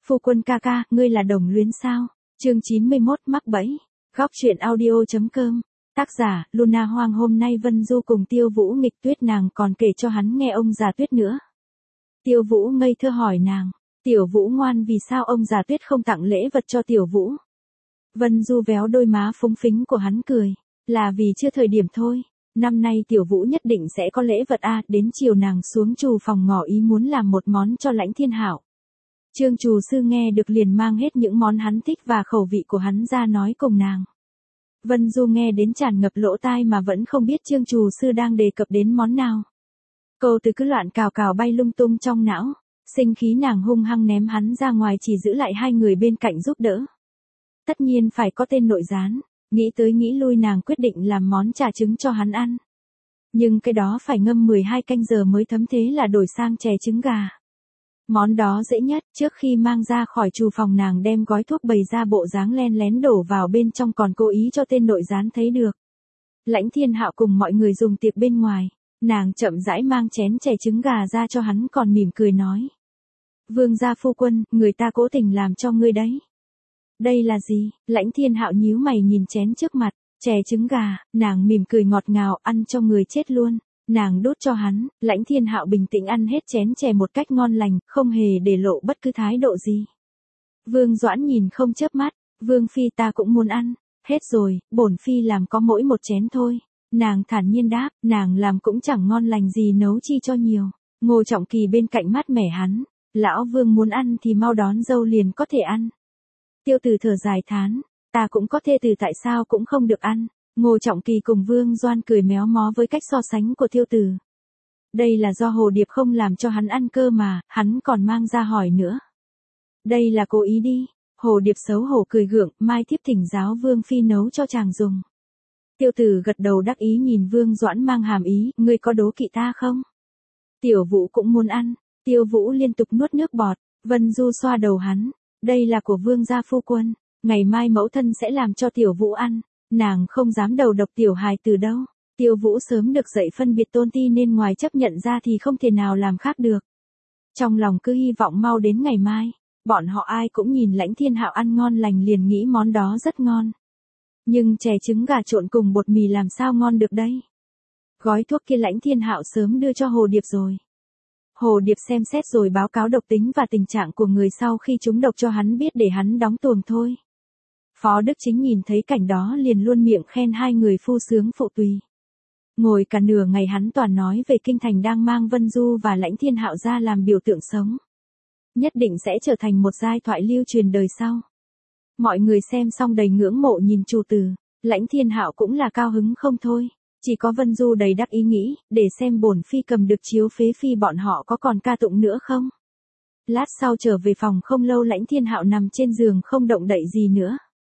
Phu quân ca ca, ngươi là đồng luyến sao? Chương 91 mắc bẫy. Góc truyện audio.com. Tác giả, Luna Hoang. Hôm nay Vân Du cùng Tiêu Vũ nghịch tuyết, nàng còn kể cho hắn nghe ông già Tuyết nữa. Tiêu Vũ ngây thơ hỏi nàng, Tiểu Vũ ngoan, vì sao ông già Tuyết không tặng lễ vật cho Tiểu Vũ? Vân Du véo đôi má phúng phính của hắn cười, là vì chưa thời điểm thôi. Năm nay Tiểu Vũ nhất định sẽ có lễ vật a. Đến chiều nàng xuống trù phòng ngỏ ý muốn làm một món cho Lãnh Thiên Hạo. Trương trù sư nghe được liền mang hết những món hắn thích và khẩu vị của hắn ra nói cùng nàng. Vân Du nghe đến tràn ngập lỗ tai mà vẫn không biết Trương trù sư đang đề cập đến món nào. Câu từ cứ loạn cào cào bay lung tung trong não, sinh khí nàng hung hăng ném hắn ra ngoài, chỉ giữ lại hai người bên cạnh giúp đỡ. Tất nhiên phải có tên nội gián, nghĩ tới nghĩ lui nàng quyết định làm món chả trứng cho hắn ăn. Nhưng cái đó phải ngâm 12 canh giờ mới thấm, thế là đổi sang chè trứng gà. Món đó dễ nhất, trước khi mang ra khỏi trù phòng nàng đem gói thuốc bày ra bộ dáng len lén đổ vào bên trong, còn cố ý cho tên nội gián thấy được. Lãnh Thiên Hạo cùng mọi người dùng tiệc bên ngoài, nàng chậm rãi mang chén chè trứng gà ra cho hắn, còn mỉm cười nói. Vương gia phu quân, người ta cố tình làm cho ngươi đấy. Đây là gì? Lãnh Thiên Hạo nhíu mày nhìn chén trước mặt, chè trứng gà, nàng mỉm cười ngọt ngào, ăn cho người chết luôn. Nàng đút cho hắn, Lãnh Thiên Hạo bình tĩnh ăn hết chén chè một cách ngon lành, không hề để lộ bất cứ thái độ gì. Vương Doãn nhìn không chớp mắt, Vương phi ta cũng muốn ăn. Hết rồi, bổn phi làm có mỗi một chén thôi. Nàng thản nhiên đáp, nàng làm cũng chẳng ngon lành gì, nấu chi cho nhiều. Ngô Trọng Kỳ bên cạnh mát mẻ hắn, lão Vương muốn ăn thì mau đón dâu liền có thể ăn. Tiêu Từ thở dài thán, ta cũng có thê từ tại sao cũng không được ăn. Ngô Trọng Kỳ cùng Vương Doan cười méo mó với cách so sánh của Tiêu Từ. Đây là do Hồ Điệp không làm cho hắn ăn cơ mà, hắn còn mang ra hỏi nữa. Đây là cố ý đi. Hồ Điệp xấu hổ cười gượng, mai tiếp thỉnh giáo Vương phi nấu cho chàng dùng. Tiêu Từ gật đầu đắc ý nhìn Vương Doãn mang hàm ý, ngươi có đố kỵ ta không? Tiểu Vũ cũng muốn ăn. Tiêu Vũ liên tục nuốt nước bọt. Vân Du xoa đầu hắn, đây là của Vương gia phu quân, ngày mai mẫu thân sẽ làm cho Tiểu Vũ ăn. Nàng không dám đầu độc tiểu hài từ đâu. Tiêu Vũ sớm được dạy phân biệt tôn ti nên ngoài chấp nhận ra thì không thể nào làm khác được. Trong lòng cứ hy vọng mau đến ngày mai. Bọn họ ai cũng nhìn Lãnh Thiên Hạo ăn ngon lành liền nghĩ món đó rất ngon. Nhưng chè trứng gà trộn cùng bột mì làm sao ngon được đây? Gói thuốc kia Lãnh Thiên Hạo sớm đưa cho Hồ Điệp rồi. Hồ Điệp xem xét rồi báo cáo độc tính và tình trạng của người sau khi trúng độc cho hắn biết để hắn đóng tuồng thôi. Phó Đức Chính nhìn thấy cảnh đó liền luôn miệng khen hai người phu sướng phụ tùy. Ngồi cả nửa ngày hắn toàn nói về kinh thành đang mang Vân Du và Lãnh Thiên Hạo ra làm biểu tượng sống. Nhất định sẽ trở thành một giai thoại lưu truyền đời sau. Mọi người xem xong đầy ngưỡng mộ nhìn Trù Từ, Lãnh Thiên Hạo cũng là cao hứng không thôi. Chỉ có Vân Du đầy đắc ý nghĩ, để xem bổn phi cầm được chiếu phế phi bọn họ có còn ca tụng nữa không. Lát sau trở về phòng không lâu Lãnh Thiên Hạo nằm trên giường không động đậy gì nữa.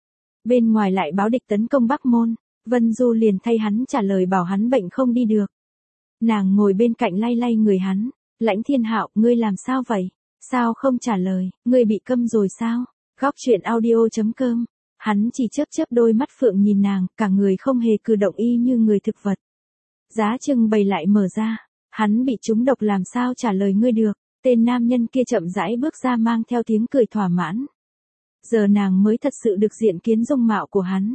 Bên ngoài lại báo địch tấn công Bắc Môn, Vân Du liền thay hắn trả lời bảo hắn bệnh không đi được. Nàng ngồi bên cạnh lay lay người hắn, Lãnh Thiên Hạo, ngươi làm sao vậy? Sao không trả lời, ngươi bị câm rồi sao? Góc truyện audio.com. Hắn chỉ chớp chớp đôi mắt phượng nhìn nàng, cả người không hề cử động y như người thực vật. Giá trưng bày lại mở ra, hắn bị trúng độc làm sao trả lời ngươi được? Tên nam nhân kia chậm rãi bước ra mang theo tiếng cười thỏa mãn. Giờ nàng mới thật sự được diện kiến dung mạo của hắn.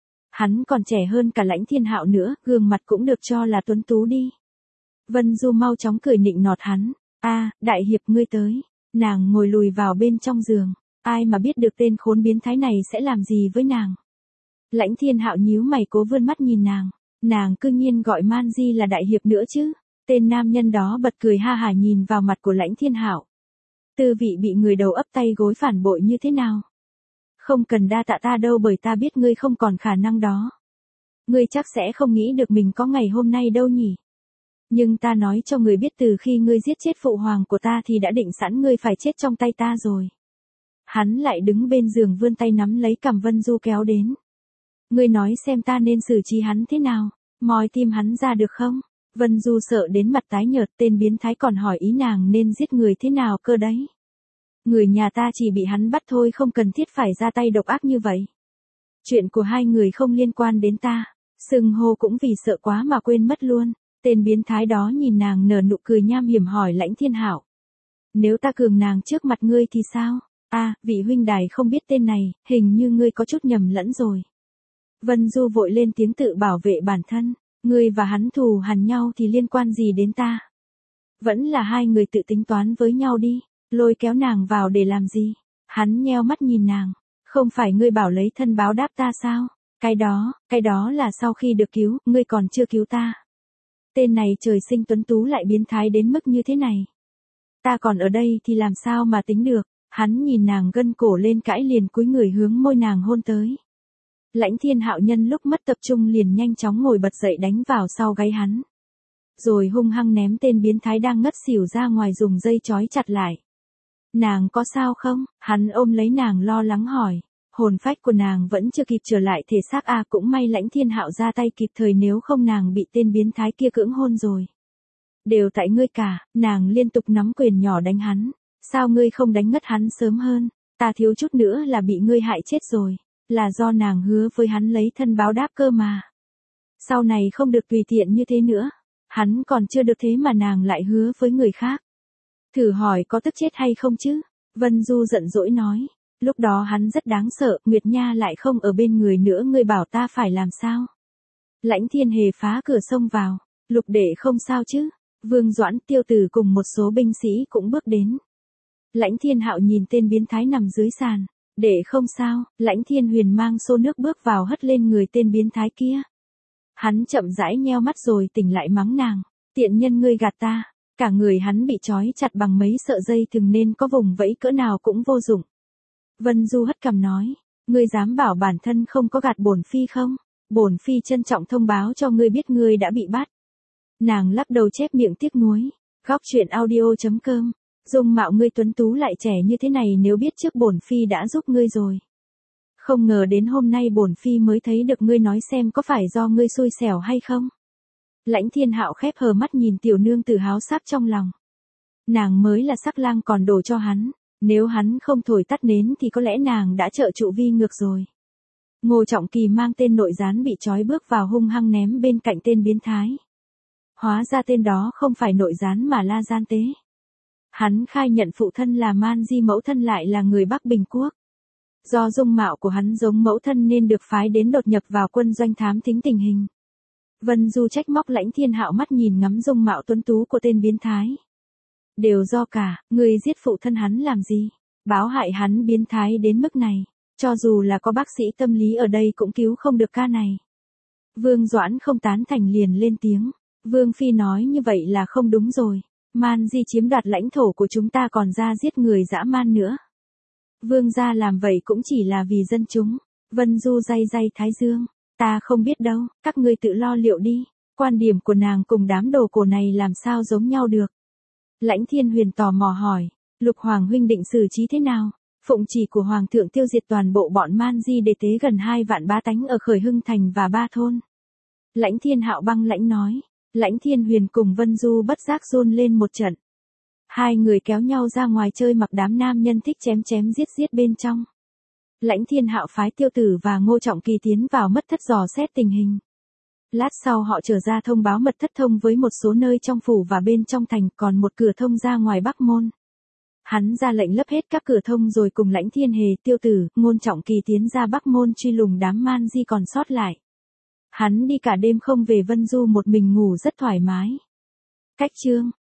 Hắn còn trẻ hơn cả Lãnh Thiên Hạo nữa, gương mặt cũng được cho là tuấn tú đi. Vân Du mau chóng cười nịnh nọt hắn. Đại hiệp ngươi tới. Nàng ngồi lùi vào bên trong giường. Ai mà biết được tên khốn biến thái này sẽ làm gì với nàng. Lãnh Thiên Hạo nhíu mày cố vươn mắt nhìn nàng. Nàng cư nhiên gọi Man Di là đại hiệp nữa chứ. Tên nam nhân đó bật cười ha hả nhìn vào mặt của Lãnh Thiên Hạo. Tư vị bị người đầu ấp tay gối phản bội như thế nào? Không cần đa tạ ta đâu, bởi ta biết ngươi không còn khả năng đó. Ngươi chắc sẽ không nghĩ được mình có ngày hôm nay đâu nhỉ. Nhưng ta nói cho ngươi biết, từ khi ngươi giết chết phụ hoàng của ta thì đã định sẵn ngươi phải chết trong tay ta rồi. Hắn lại đứng bên giường vươn tay nắm lấy cằm Vân Du kéo đến. Ngươi nói xem ta nên xử trí hắn thế nào, moi tim hắn ra được không? Vân Du sợ đến mặt tái nhợt, tên biến thái còn hỏi ý nàng nên giết người thế nào cơ đấy. Người nhà ta chỉ bị hắn bắt thôi, không cần thiết phải ra tay độc ác như vậy. Chuyện của hai người không liên quan đến ta. Xưng hô cũng vì sợ quá mà quên mất luôn. Tên biến thái đó nhìn nàng nở nụ cười nham hiểm hỏi Lãnh Thiên Hạo. Nếu ta cường nàng trước mặt ngươi thì sao? Vị huynh đài không biết tên này, hình như ngươi có chút nhầm lẫn rồi. Vân Du vội lên tiếng tự bảo vệ bản thân, ngươi và hắn thù hằn nhau thì liên quan gì đến ta? Vẫn là hai người tự tính toán với nhau đi, lôi kéo nàng vào để làm gì? Hắn nheo mắt nhìn nàng, không phải ngươi bảo lấy thân báo đáp ta sao? Cái đó là sau khi được cứu, ngươi còn chưa cứu ta. Tên này trời sinh tuấn tú lại biến thái đến mức như thế này. Ta còn ở đây thì làm sao mà tính được? Hắn nhìn nàng gân cổ lên cãi liền cúi người hướng môi nàng hôn tới. Lãnh Thiên Hạo nhân lúc mất tập trung liền nhanh chóng ngồi bật dậy đánh vào sau gáy hắn. Rồi hung hăng ném tên biến thái đang ngất xỉu ra ngoài dùng dây trói chặt lại. Nàng có sao không? Hắn ôm lấy nàng lo lắng hỏi. Hồn phách của nàng vẫn chưa kịp trở lại thể xác cũng may Lãnh Thiên Hạo ra tay kịp thời nếu không nàng bị tên biến thái kia cưỡng hôn rồi. Đều tại ngươi cả, nàng liên tục nắm quyền nhỏ đánh hắn. Sao ngươi không đánh ngất hắn sớm hơn? Ta thiếu chút nữa là bị ngươi hại chết rồi. Là do nàng hứa với hắn lấy thân báo đáp cơ mà. Sau này không được tùy tiện như thế nữa. Hắn còn chưa được thế mà nàng lại hứa với người khác. Thử hỏi có tức chết hay không chứ? Vân Du giận dỗi nói. Lúc đó hắn rất đáng sợ, Nguyệt Nha lại không ở bên người nữa, ngươi bảo ta phải làm sao? Lãnh Thiên Hề phá cửa xông vào. Lục đệ không sao chứ? Vương Doãn, Tiêu Tử cùng một số binh sĩ cũng bước đến. Lãnh Thiên Hạo nhìn tên biến thái nằm dưới sàn. Đệ không sao, Lãnh Thiên Huyền mang xô nước bước vào hất lên người tên biến thái kia. Hắn chậm rãi nheo mắt rồi tỉnh lại mắng nàng. Tiện nhân ngươi gạt ta. Cả người hắn bị trói chặt bằng mấy sợi dây thừng nên có vùng vẫy cỡ nào cũng vô dụng. Vân Du hất cằm nói. Ngươi dám bảo bản thân không có gạt bổn phi không? Bổn phi trân trọng thông báo cho ngươi biết ngươi đã bị bắt. Nàng lắc đầu chép miệng tiếc nuối. Góc truyện audio.com. Dung mạo ngươi tuấn tú lại trẻ như thế này, nếu biết trước bổn phi đã giúp ngươi rồi. Không ngờ đến hôm nay bổn phi mới thấy được ngươi, nói xem có phải do ngươi xui xẻo hay không. Lãnh Thiên Hạo khép hờ mắt nhìn tiểu nương tử háo sắc trong lòng. Nàng mới là sắc lang còn đổ cho hắn. Nếu hắn không thổi tắt nến thì có lẽ nàng đã trợ trụ vi ngược rồi. Ngô Trọng Kỳ mang tên nội gián bị trói bước vào hung hăng ném bên cạnh tên biến thái. Hóa ra tên đó không phải nội gián mà là gian tế. Hắn khai nhận phụ thân là Man Di, mẫu thân lại là người Bắc Bình Quốc. Do dung mạo của hắn giống mẫu thân nên được phái đến đột nhập vào quân doanh thám thính tình hình. Vân Du trách móc Lãnh Thiên Hạo mắt nhìn ngắm dung mạo tuấn tú của tên biến thái. Đều do cả, người giết phụ thân hắn làm gì? Báo hại hắn biến thái đến mức này. Cho dù là có bác sĩ tâm lý ở đây cũng cứu không được ca này. Vương Doãn không tán thành liền lên tiếng. Vương Phi nói như vậy là không đúng rồi. Man Di chiếm đoạt lãnh thổ của chúng ta còn ra giết người dã man nữa. Vương gia làm vậy cũng chỉ là vì dân chúng. Vân Du day thái dương. Ta không biết đâu, các ngươi tự lo liệu đi. Quan điểm của nàng cùng đám đồ cổ này làm sao giống nhau được. Lãnh Thiên Huyền tò mò hỏi. Lục Hoàng huynh định xử trí thế nào? Phụng chỉ của Hoàng thượng tiêu diệt toàn bộ bọn Man Di để tế gần 2 vạn bá tánh ở Khởi Hưng Thành và 3 thôn. Lãnh Thiên Hạo băng lãnh nói. Lãnh Thiên Huyền cùng Vân Du bất giác run lên một trận. Hai người kéo nhau ra ngoài chơi mặc đám nam nhân thích chém giết bên trong. Lãnh Thiên Hạo phái Tiêu Tử và Ngô Trọng Kỳ tiến vào mật thất dò xét tình hình. Lát sau họ trở ra thông báo mật thất thông với một số nơi trong phủ và bên trong thành, còn một cửa thông ra ngoài Bắc Môn. Hắn ra lệnh lấp hết các cửa thông rồi cùng Lãnh Thiên Hề, Tiêu Tử, Ngô Trọng Kỳ tiến ra Bắc Môn truy lùng đám Man Di còn sót lại. Hắn đi cả đêm không về, Vân Du một mình ngủ rất thoải mái. Cách chương